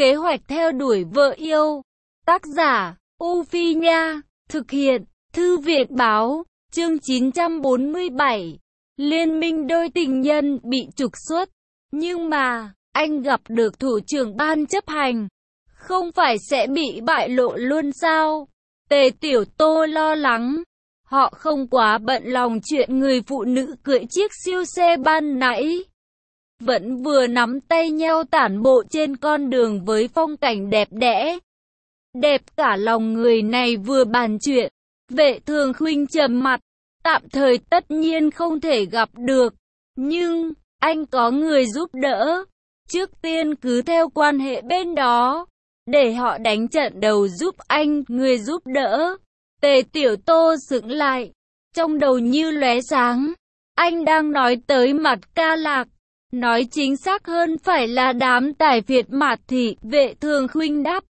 Kế hoạch theo đuổi vợ yêu. Tác giả, U Phi Nha. Thực hiện, Thư viện Báo. Chương 947. Liên minh đôi tình nhân bị trục xuất. Nhưng mà, anh gặp được thủ trưởng ban chấp hành. Không phải sẽ bị bại lộ luôn sao? Tề Tiểu Tô lo lắng. Họ không quá bận lòng chuyện người phụ nữ cưỡi chiếc siêu xe ban nãy. Vẫn vừa nắm tay nhau tản bộ trên con đường với phong cảnh đẹp đẽ. Đẹp cả lòng người này vừa bàn chuyện. Vệ Thường Khuynh trầm mặt. Tạm thời tất nhiên không thể gặp được. Nhưng, anh có người giúp đỡ. Trước tiên cứ theo quan hệ bên đó. Để họ đánh trận đầu giúp anh, người giúp đỡ. Tề Tiểu Tô sững lại. Trong đầu như lóe sáng. Anh đang nói tới Mặt Ca Lạc. Nói chính xác hơn phải là đám tài phiệt Mạt Thị. Vệ Thường Khuynh đáp.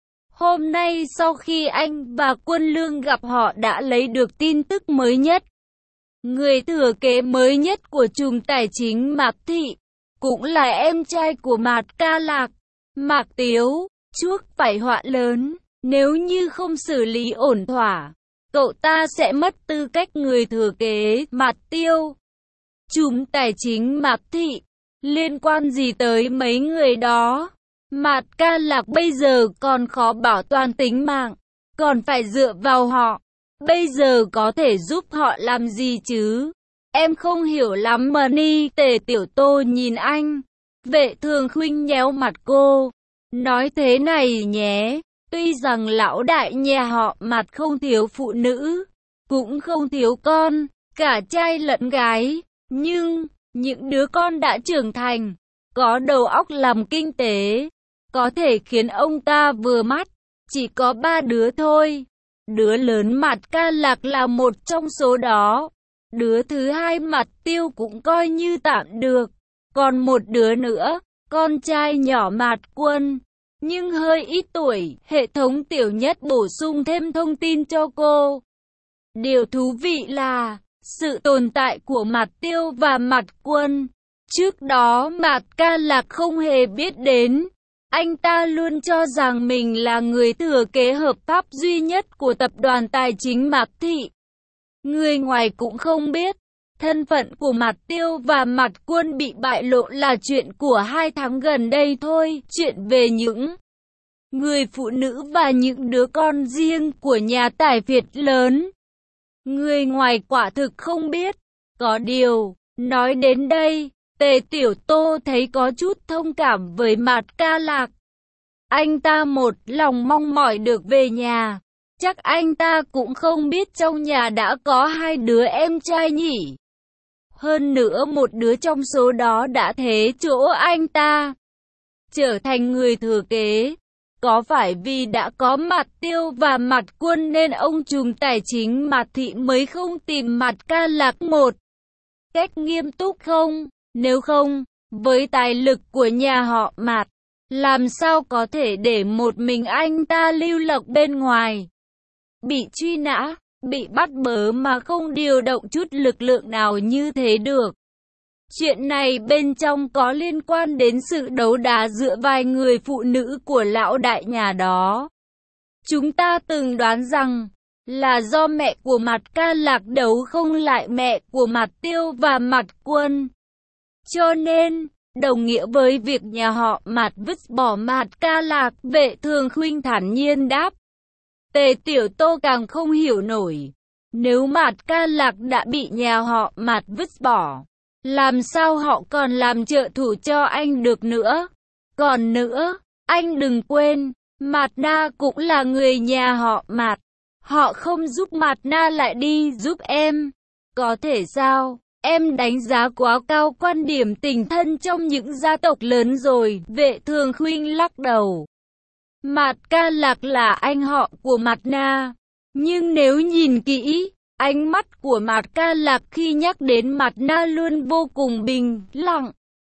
Hôm nay sau khi anh và Quân Lương gặp họ đã lấy được tin tức mới nhất. Người thừa kế mới nhất của trùm tài chính Mạc Thị, cũng là em trai của Mạt Ca Lạc, Mạc Tiếu, chuốc phải họa lớn. Nếu như không xử lý ổn thỏa, cậu ta sẽ mất tư cách người thừa kế Mạt Tiêu. Trùm tài chính Mạc Thị, liên quan gì tới mấy người đó? Mạt Ca Lạc bây giờ còn khó bảo toàn tính mạng, còn phải dựa vào họ. Bây giờ có thể giúp họ làm gì chứ? Em không hiểu lắm mà ni. Tề Tiểu Tô nhìn anh. Vệ Thường Khuynh nhéo mặt cô. Nói thế này nhé. Tuy rằng lão đại nhà họ Mạt không thiếu phụ nữ, cũng không thiếu con, cả trai lẫn gái. Nhưng, những đứa con đã trưởng thành, có đầu óc làm kinh tế, có thể khiến ông ta vừa mắt. Chỉ có 3 đứa thôi. Đứa lớn Mạt Ca Lạc là một trong số đó. Đứa thứ hai Mạt Tiêu cũng coi như tạm được. Còn một đứa nữa, con trai nhỏ Mạt Quân, nhưng hơi ít tuổi. Hệ thống tiểu nhất bổ sung thêm thông tin cho cô. Điều thú vị là sự tồn tại của Mạt Tiêu và Mạt Quân. Trước đó Mạt Ca Lạc không hề biết đến. Anh ta luôn cho rằng mình là người thừa kế hợp pháp duy nhất của tập đoàn tài chính Mạc Thị. Người ngoài cũng không biết, thân phận của Mạt Tiêu và Mạt Quân bị bại lộ là chuyện của 2 tháng gần đây thôi. Chuyện về những người phụ nữ và những đứa con riêng của nhà tài phiệt lớn, người ngoài quả thực không biết. Có điều, nói đến đây, Tề Tiểu Tô thấy có chút thông cảm với Mạt Ca Lạc. Anh ta một lòng mong mỏi được về nhà. Chắc anh ta cũng không biết trong nhà đã có 2 đứa em trai nhỉ. Hơn nữa một đứa trong số đó đã thế chỗ anh ta trở thành người thừa kế. Có phải vì đã có Mạt Tiêu và Mạt Quân nên ông trùm tài chính Mạt Thị mới không tìm Mạt Ca Lạc một cách nghiêm túc không? Nếu không, với tài lực của nhà họ Mạt, làm sao có thể để một mình anh ta lưu lộc bên ngoài? Bị truy nã, bị bắt bớ mà không điều động chút lực lượng nào như thế được. Chuyện này bên trong có liên quan đến sự đấu đá giữa vài người phụ nữ của lão đại nhà đó. Chúng ta từng đoán rằng là do mẹ của Mạt Ca Lạc đấu không lại mẹ của Mạt Tiêu và Mạt Quân. Cho nên, đồng nghĩa với việc nhà họ Mạt vứt bỏ Mạt Ca Lạc. Vệ Thường Khuynh thản nhiên đáp. Tề Tiểu Tô càng không hiểu nổi. Nếu Mạt Ca Lạc đã bị nhà họ Mạt vứt bỏ, làm sao họ còn làm trợ thủ cho anh được nữa? Còn nữa, anh đừng quên, Mạt Na cũng là người nhà họ Mạt. Họ không giúp Mạt Na lại đi giúp em. Có thể sao? Em đánh giá quá cao quan điểm tình thân trong những gia tộc lớn rồi. Vệ Thường Khuynh lắc đầu. Mạt Ca Lạc là anh họ của Mạt Na. Nhưng nếu nhìn kỹ, ánh mắt của Mạt Ca Lạc khi nhắc đến Mạt Na luôn vô cùng bình lặng.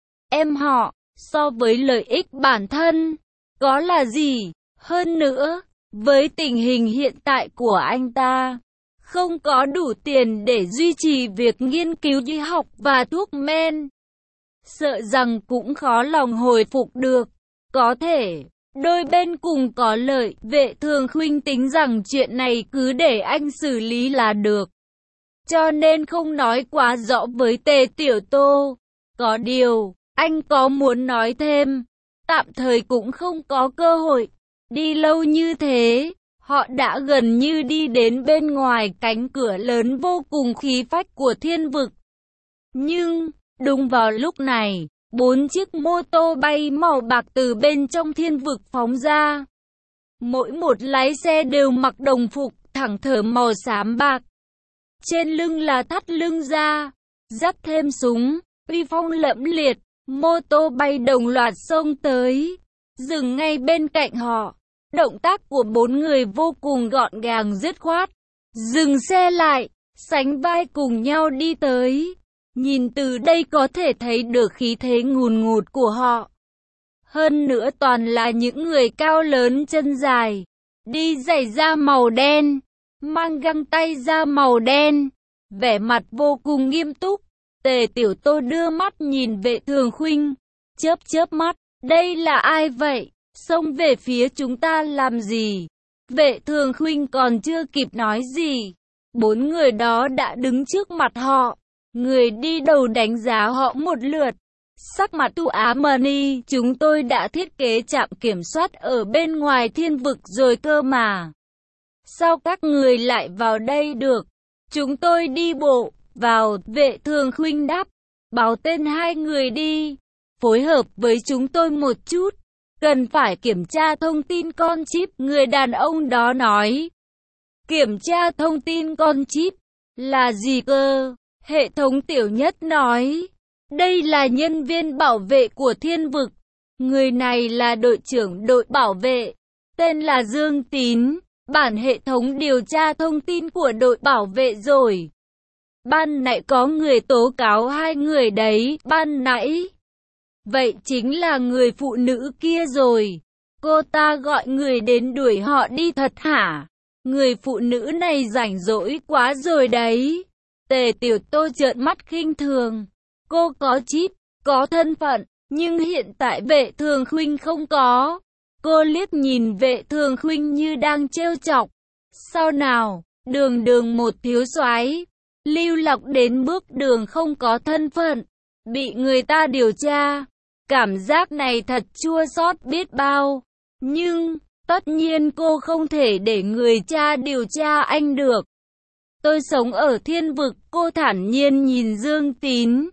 Em họ, so với lợi ích bản thân, có là gì? Hơn nữa, với tình hình hiện tại của anh ta, không có đủ tiền để duy trì việc nghiên cứu y học và thuốc men. Sợ rằng cũng khó lòng hồi phục được. Có thể, Đôi bên cùng có lợi, Vệ Thường Khuynh tính rằng chuyện này cứ để anh xử lý là được. Cho nên không nói quá rõ với Tề Tiểu Tô. Có điều, anh có muốn nói thêm, tạm thời cũng không có cơ hội. Đi lâu như thế, họ đã gần như đi đến bên ngoài cánh cửa lớn vô cùng khí phách của thiên vực. Nhưng, đúng vào lúc này, 4 chiếc mô tô bay màu bạc từ bên trong thiên vực phóng ra. Mỗi một lái xe đều mặc đồng phục thẳng thở màu xám bạc. Trên lưng là thắt lưng da, dắt thêm súng, uy phong lẫm liệt, mô tô bay đồng loạt xông tới, dừng ngay bên cạnh họ. Động tác của 4 người vô cùng gọn gàng dứt khoát, dừng xe lại, sánh vai cùng nhau đi tới. Nhìn từ đây có thể thấy được khí thế ngùn ngụt của họ. Hơn nữa toàn là những người cao lớn chân dài, đi giày da màu đen, mang găng tay da màu đen, vẻ mặt vô cùng nghiêm túc. Tề Tiểu Tô đưa mắt nhìn Vệ Thường Khuynh, chớp mắt, đây là ai vậy? Xông về phía chúng ta làm gì? Vệ Thường Khuynh còn chưa kịp nói gì, 4 người đó đã đứng trước mặt họ. Người đi đầu đánh giá họ một lượt. Sắc mặt Tu Á Mani, chúng tôi đã thiết kế trạm kiểm soát ở bên ngoài thiên vực rồi cơ mà. Sao các người lại vào đây được? Chúng tôi đi bộ vào, Vệ Thường Khuynh đáp. Báo tên 2 người đi, phối hợp với chúng tôi một chút. Cần phải kiểm tra thông tin con chip, người đàn ông đó nói. Kiểm tra thông tin con chip là gì cơ? Hệ thống Tiểu Nhất nói. Đây là nhân viên bảo vệ của thiên vực. Người này là đội trưởng đội bảo vệ, tên là Dương Tín. Bản hệ thống điều tra thông tin của đội bảo vệ rồi. Ban nãy có người tố cáo 2 người đấy, ban nãy. Vậy chính là người phụ nữ kia rồi. Cô ta gọi người đến đuổi họ đi thật hả? Người phụ nữ này rảnh rỗi quá rồi đấy. Tề Tiểu Tô trợn mắt khinh thường. Cô có chip, có thân phận, nhưng hiện tại Vệ Thường Khuynh không có. Cô liếc nhìn Vệ Thường Khuynh như đang trêu chọc. Sao nào, đường một thiếu soái, lưu lạc đến bước đường không có thân phận, bị người ta điều tra. Cảm giác này thật chua xót biết bao. Nhưng, tất nhiên cô không thể để người cha điều tra anh được. Tôi sống ở thiên vực, cô thản nhiên nhìn Dương Tín.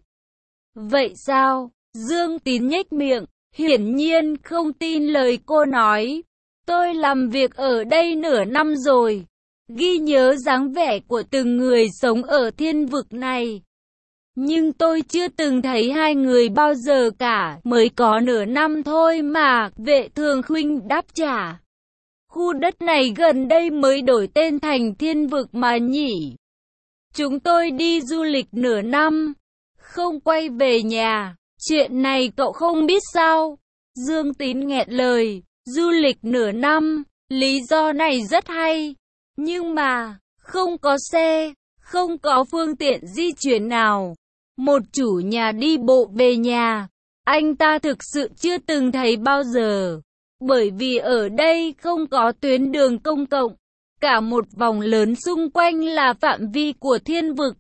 Vậy sao? Dương Tín nhếch miệng, hiển nhiên không tin lời cô nói. Tôi làm việc ở đây nửa năm rồi, ghi nhớ dáng vẻ của từng người sống ở thiên vực này. Nhưng tôi chưa từng thấy 2 người bao giờ cả, mới có nửa năm thôi mà, Vệ Thường Khuynh đáp trả. Khu đất này gần đây mới đổi tên thành thiên vực mà nhỉ? Chúng tôi đi du lịch nửa năm, không quay về nhà, chuyện này cậu không biết sao? Dương Tín nghẹn lời, du lịch nửa năm, lý do này rất hay, nhưng mà, không có xe, không có phương tiện di chuyển nào. Một chủ nhà đi bộ về nhà, anh ta thực sự chưa từng thấy bao giờ. Bởi vì ở đây không có tuyến đường công cộng, cả một vòng lớn xung quanh là phạm vi của thiên vực.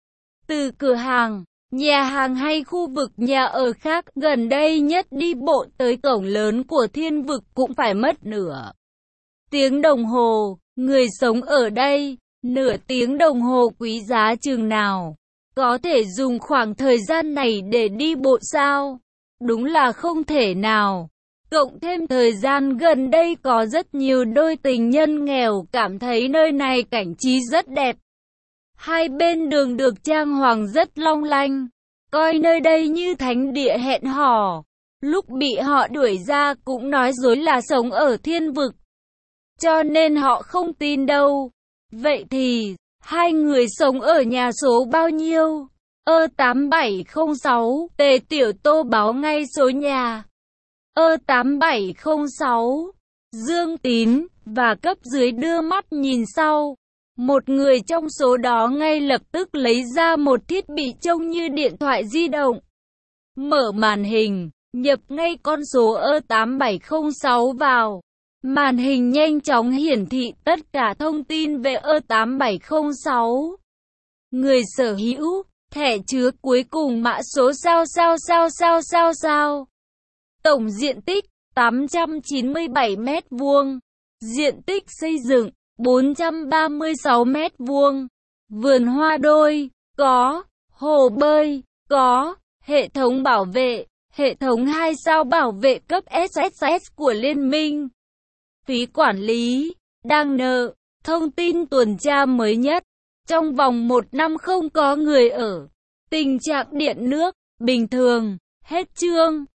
Từ cửa hàng, nhà hàng hay khu vực nhà ở khác gần đây nhất đi bộ tới cổng lớn của thiên vực cũng phải mất nửa tiếng đồng hồ. Người sống ở đây, nửa tiếng đồng hồ quý giá chừng nào? Có thể dùng khoảng thời gian này để đi bộ sao? Đúng là không thể nào. Cộng thêm thời gian gần đây có rất nhiều đôi tình nhân nghèo cảm thấy nơi này cảnh trí rất đẹp. Hai bên đường được trang hoàng rất long lanh, coi nơi đây như thánh địa hẹn hò. Lúc bị họ đuổi ra cũng nói dối là sống ở thiên vực, cho nên họ không tin đâu. Vậy thì, 2 người sống ở nhà số bao nhiêu? 8706, Tề Tiểu Tô báo ngay số nhà. 8706, Dương Tín và cấp dưới đưa mắt nhìn sau. Một người trong số đó ngay lập tức lấy ra một thiết bị trông như điện thoại di động. Mở màn hình, Nhập ngay con số E8706 vào. Màn hình nhanh chóng hiển thị tất cả thông tin về E8706. Người sở hữu, thẻ chứa cuối cùng mã số sao. Tổng diện tích 897 m², diện tích xây dựng 436 m², vườn hoa đôi, có, hồ bơi, có, hệ thống bảo vệ, hệ thống 2 sao bảo vệ cấp SSS của Liên minh. Phí quản lý, đang nợ, thông tin tuần tra mới nhất, trong vòng 1 năm không có người ở, tình trạng điện nước, bình thường, hết chương.